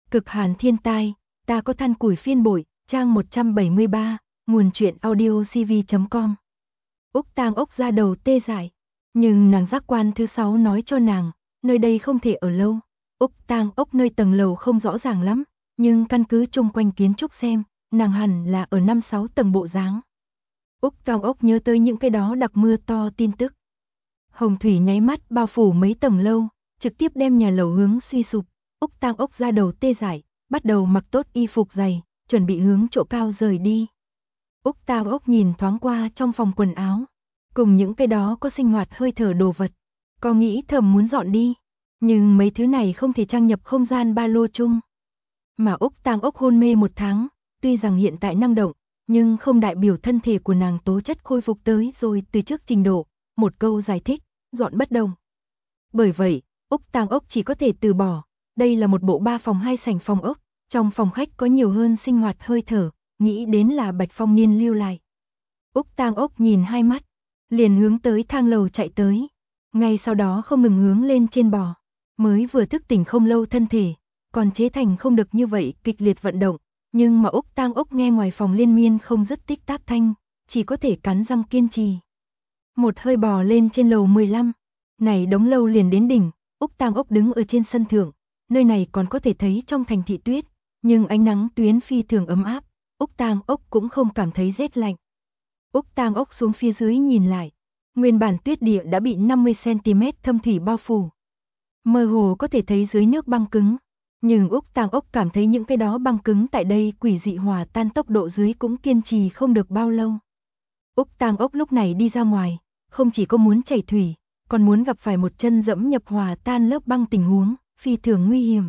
Cực hàn thiên tai, ta có than củi phiên bội, trang 173, nguồn truyện audio cv.com. Úc Tang Ốc da đầu tê dại, nhưng nàng giác quan thứ 6 nói cho nàng, nơi đây không thể ở lâu. Úc Tang Ốc nơi tầng lầu không rõ ràng lắm, nhưng căn cứ chung quanh kiến trúc xem, nàng hẳn là ở 5-6 tầng bộ dáng. Úc Tang Ốc nhớ tới những cái đó đặc mưa to tin tức. Hồng thủy nháy mắt bao phủ mấy tầng lâu, trực tiếp đem nhà lầu hướng suy sụp. Úc Tang Ốc da đầu tê dại, bắt đầu mặc tốt y phục dày, chuẩn bị hướng chỗ cao rời đi. Úc Tang Ốc nhìn thoáng qua trong phòng quần áo, cùng những cái đó có sinh hoạt hơi thở đồ vật, có nghĩ thầm muốn dọn đi, nhưng mấy thứ này không thể trang nhập không gian ba lô chung. Mà Úc Tang Ốc hôn mê 1 tháng, tuy rằng hiện tại năng động, nhưng không đại biểu thân thể của nàng tố chất khôi phục tới rồi từ trước trình độ. Một câu giải thích, dọn bất đồng. Bởi vậy, Úc Tang Ốc chỉ có thể từ bỏ. Đây là một bộ 3 phòng 2 sảnh phòng ốc, trong phòng khách có nhiều hơn sinh hoạt hơi thở, nghĩ đến là Bạch Phong Niên lưu lại. Úc Tang Ốc nhìn hai mắt, liền hướng tới thang lầu chạy tới, ngay sau đó không ngừng hướng lên trên bò. Mới vừa thức tỉnh không lâu thân thể, còn chế thành không được như vậy kịch liệt vận động, nhưng mà Úc Tang Ốc nghe ngoài phòng liên miên không dứt tích tắc thanh, chỉ có thể cắn răng kiên trì. Một hơi bò lên trên lầu 15, này đống lâu liền đến đỉnh. Úc Tang Ốc đứng ở trên sân thượng, nơi này còn có thể thấy trong thành thị tuyết, nhưng ánh nắng tuyến phi thường ấm áp, Úc Tang Ốc cũng không cảm thấy rét lạnh. Úc Tang Ốc xuống phía dưới nhìn lại, nguyên bản tuyết địa đã bị 50 cm thâm thủy bao phủ. Mơ hồ có thể thấy dưới nước băng cứng, nhưng Úc Tang Ốc cảm thấy những cái đó băng cứng tại đây quỷ dị hòa tan tốc độ dưới cũng kiên trì không được bao lâu. Úc Tang Ốc lúc này đi ra ngoài, không chỉ có muốn chảy thủy, còn muốn gặp phải một chân dẫm nhập hòa tan lớp băng tình huống, phi thường nguy hiểm.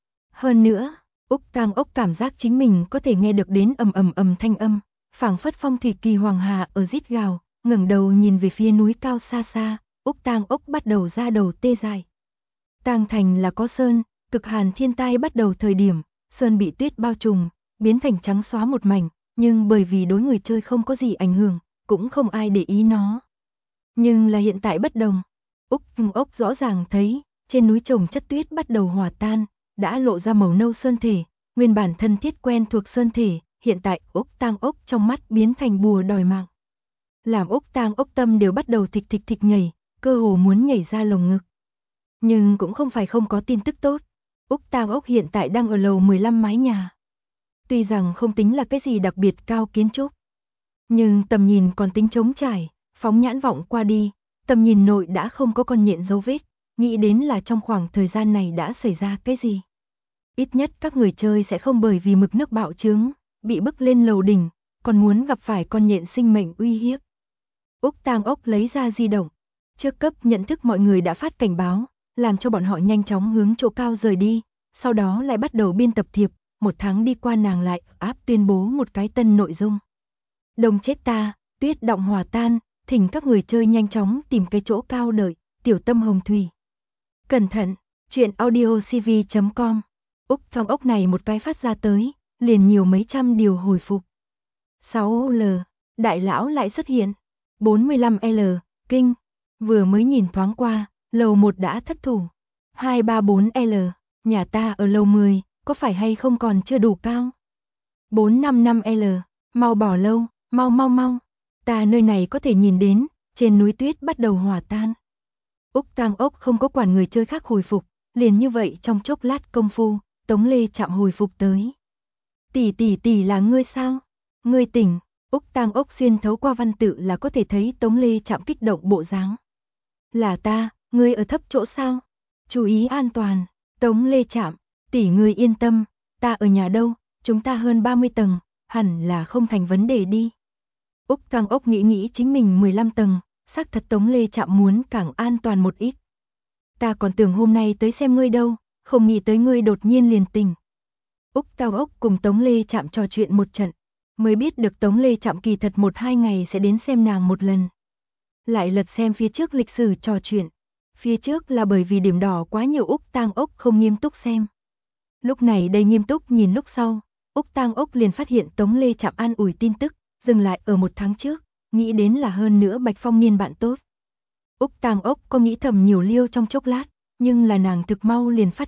Hơn nữa, Úc Tang Ốc cảm giác chính mình có thể nghe được đến ầm ầm ầm thanh âm, phảng phất phong thủy kỳ hoàng hà ở rít gào, ngẩng đầu nhìn về phía núi cao xa xa, Úc Tang Ốc bắt đầu ra đầu tê dại. Tang Thành là có sơn, cực hàn thiên tai bắt đầu thời điểm, sơn bị tuyết bao trùm, biến thành trắng xóa một mảnh, nhưng bởi vì đối người chơi không có gì ảnh hưởng, cũng không ai để ý nó. Nhưng là hiện tại bất đồng, Úc Tang Ốc rõ ràng thấy, trên núi chồng chất tuyết bắt đầu hòa tan, đã lộ ra màu nâu sơn thể, nguyên bản thân thiết quen thuộc sơn thể, hiện tại Úc Tang Ốc trong mắt biến thành bùa đòi mạng. Làm Úc Tang Ốc tâm đều bắt đầu thịch thịch thịch nhảy, cơ hồ muốn nhảy ra lồng ngực. Nhưng cũng không phải không có tin tức tốt, Úc Tang Ốc hiện tại đang ở lầu 15 mái nhà. Tuy rằng không tính là cái gì đặc biệt cao kiến trúc, nhưng tầm nhìn còn tính trống trải, phóng nhãn vọng qua đi, tầm nhìn nội đã không có con nhện dấu vết, nghĩ đến là trong khoảng thời gian này đã xảy ra cái gì. Ít nhất các người chơi sẽ không bởi vì mực nước bạo trướng, bị bức lên lầu đỉnh, còn muốn gặp phải con nhện sinh mệnh uy hiếp. Úc Tang Ốc lấy ra di động, trước cấp nhận thức mọi người đã phát cảnh báo, làm cho bọn họ nhanh chóng hướng chỗ cao rời đi, sau đó lại bắt đầu biên tập thiệp, 1 tháng đi qua nàng lại áp tuyên bố một cái tân nội dung. Đông chết ta, tuyết động hòa tan, thỉnh các người chơi nhanh chóng tìm cái chỗ cao đợi, tiểu tâm hồng thủy. Cẩn thận, truyện audio cv.com. Úc Tang Ốc này một cái phát ra tới, liền nhiều mấy trăm điều hồi phục. 6L, đại lão lại xuất hiện. 45L, kinh, vừa mới nhìn thoáng qua, lầu 1 đã thất thủ. 234L, nhà ta ở lầu 10, có phải hay không còn chưa đủ cao? 455L, mau bỏ lâu, mau mau mau, ta nơi này có thể nhìn đến, trên núi tuyết bắt đầu hòa tan. Úc Tang Ốc không có quản người chơi khác hồi phục, liền như vậy trong chốc lát công phu, Tống Lê Trạm hồi phục tới. Tỷ là ngươi sao? Ngươi tỉnh. Úc Tang Ốc xuyên thấu qua văn tự là có thể thấy Tống Lê Trạm kích động bộ dáng. Là ta, ngươi ở thấp chỗ sao? Chú ý an toàn. Tống Lê Trạm, tỷ ngươi yên tâm, ta ở nhà đâu, chúng ta hơn 30 tầng, hẳn là không thành vấn đề đi. Úc Tang Ốc nghĩ chính mình 15 tầng, xác thật Tống Lê Trạm muốn càng an toàn một ít. Ta còn tưởng hôm nay tới xem ngươi đâu, không nghĩ tới ngươi đột nhiên liền tỉnh. Úc Tang Ốc cùng Tống Lê Trạm trò chuyện một trận, mới biết được Tống Lê Trạm kỳ thật 1-2 ngày sẽ đến xem nàng một lần. Lại lật xem phía trước lịch sử trò chuyện, phía trước là bởi vì điểm đỏ quá nhiều Úc Tang Ốc không nghiêm túc xem. Lúc này đây nghiêm túc nhìn lúc sau, Úc Tang Ốc liền phát hiện Tống Lê Trạm an ủi tin tức, dừng lại ở 1 tháng trước, nghĩ đến là hơn nữa Bạch Phong Niên bạn tốt. Úc Tang Ốc có nghĩ thầm nhiều liêu trong chốc lát, nhưng là nàng thực mau liền phát hiện,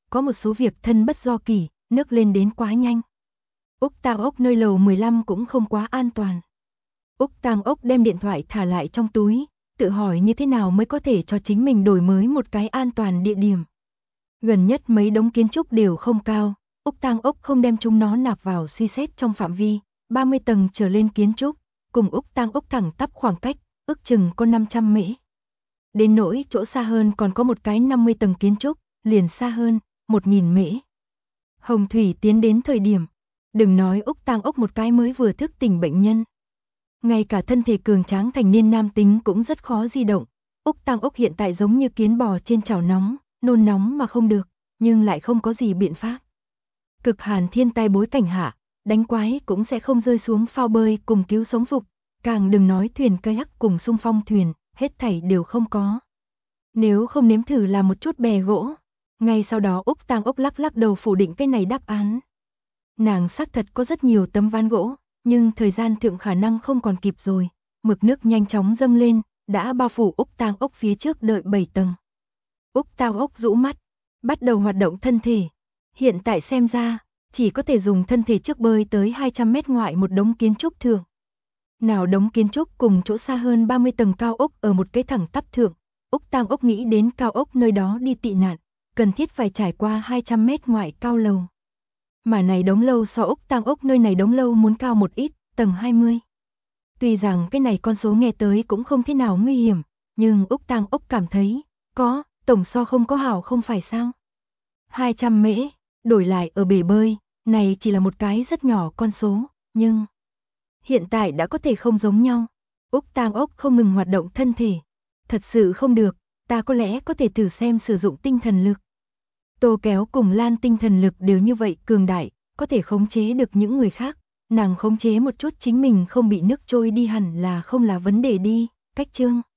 có một số việc thân bất do kỷ, nước lên đến quá nhanh. Úc Tang Ốc nơi lầu 15 cũng không quá an toàn. Úc Tang Ốc đem điện thoại thả lại trong túi, tự hỏi như thế nào mới có thể cho chính mình đổi mới một cái an toàn địa điểm. Gần nhất mấy đống kiến trúc đều không cao, Úc Tang Ốc không đem chúng nó nạp vào suy xét trong phạm vi, 30 tầng trở lên kiến trúc, cùng Úc Tang Ốc thẳng tắp khoảng cách, ước chừng có 500 mễ. Đến nỗi chỗ xa hơn còn có một cái 50 tầng kiến trúc, liền xa hơn, 1000 mễ. Hồng Thủy tiến đến thời điểm, đừng nói Úc Tang Ốc một cái mới vừa thức tỉnh bệnh nhân. Ngay cả thân thể cường tráng thành niên nam tính cũng rất khó di động. Úc Tang Ốc hiện tại giống như kiến bò trên chảo nóng, nôn nóng mà không được, nhưng lại không có gì biện pháp. Cực hàn thiên tai bối cảnh hạ, đánh quái cũng sẽ không rơi xuống phao bơi cùng cứu sống phục, càng đừng nói thuyền kayak cùng xung phong thuyền, hết thảy đều không có. Nếu không nếm thử làm một chút bè gỗ, ngay sau đó Úc Tang Ốc lắc lắc đầu phủ định cái này đáp án. Nàng xác thật có rất nhiều tấm ván gỗ, nhưng thời gian thượng khả năng không còn kịp rồi, mực nước nhanh chóng dâng lên, đã bao phủ Úc Tang Ốc phía trước đợi 7 tầng. Úc Tang Ốc rũ mắt, bắt đầu hoạt động thân thể. Hiện tại xem ra, chỉ có thể dùng thân thể trước bơi tới 200 mét ngoại một đống kiến trúc thượng. Nào đống kiến trúc cùng chỗ xa hơn 30 tầng cao ốc ở một cái thẳng tắp thượng, Úc Tang Ốc nghĩ đến cao ốc nơi đó đi tị nạn, cần thiết phải trải qua 200 mét ngoại cao lầu. Mà này đống lâu so Úc Tang Ốc nơi này đống lâu muốn cao một ít, tầng 20. Tuy rằng cái này con số nghe tới cũng không thế nào nguy hiểm, nhưng Úc Tang Ốc cảm thấy, có, tổng so không có hảo không phải sao. 200 mễ, đổi lại ở bể bơi, này chỉ là một cái rất nhỏ con số, nhưng hiện tại đã có thể không giống nhau. Úc Tang Ốc không ngừng hoạt động thân thể. Thật sự không được, ta có lẽ có thể thử xem sử dụng tinh thần lực. Tô Kéo cùng Lan tinh thần lực đều như vậy cường đại, có thể khống chế được những người khác. Nàng khống chế một chút chính mình không bị nước trôi đi hẳn là không là vấn đề đi. Cách chương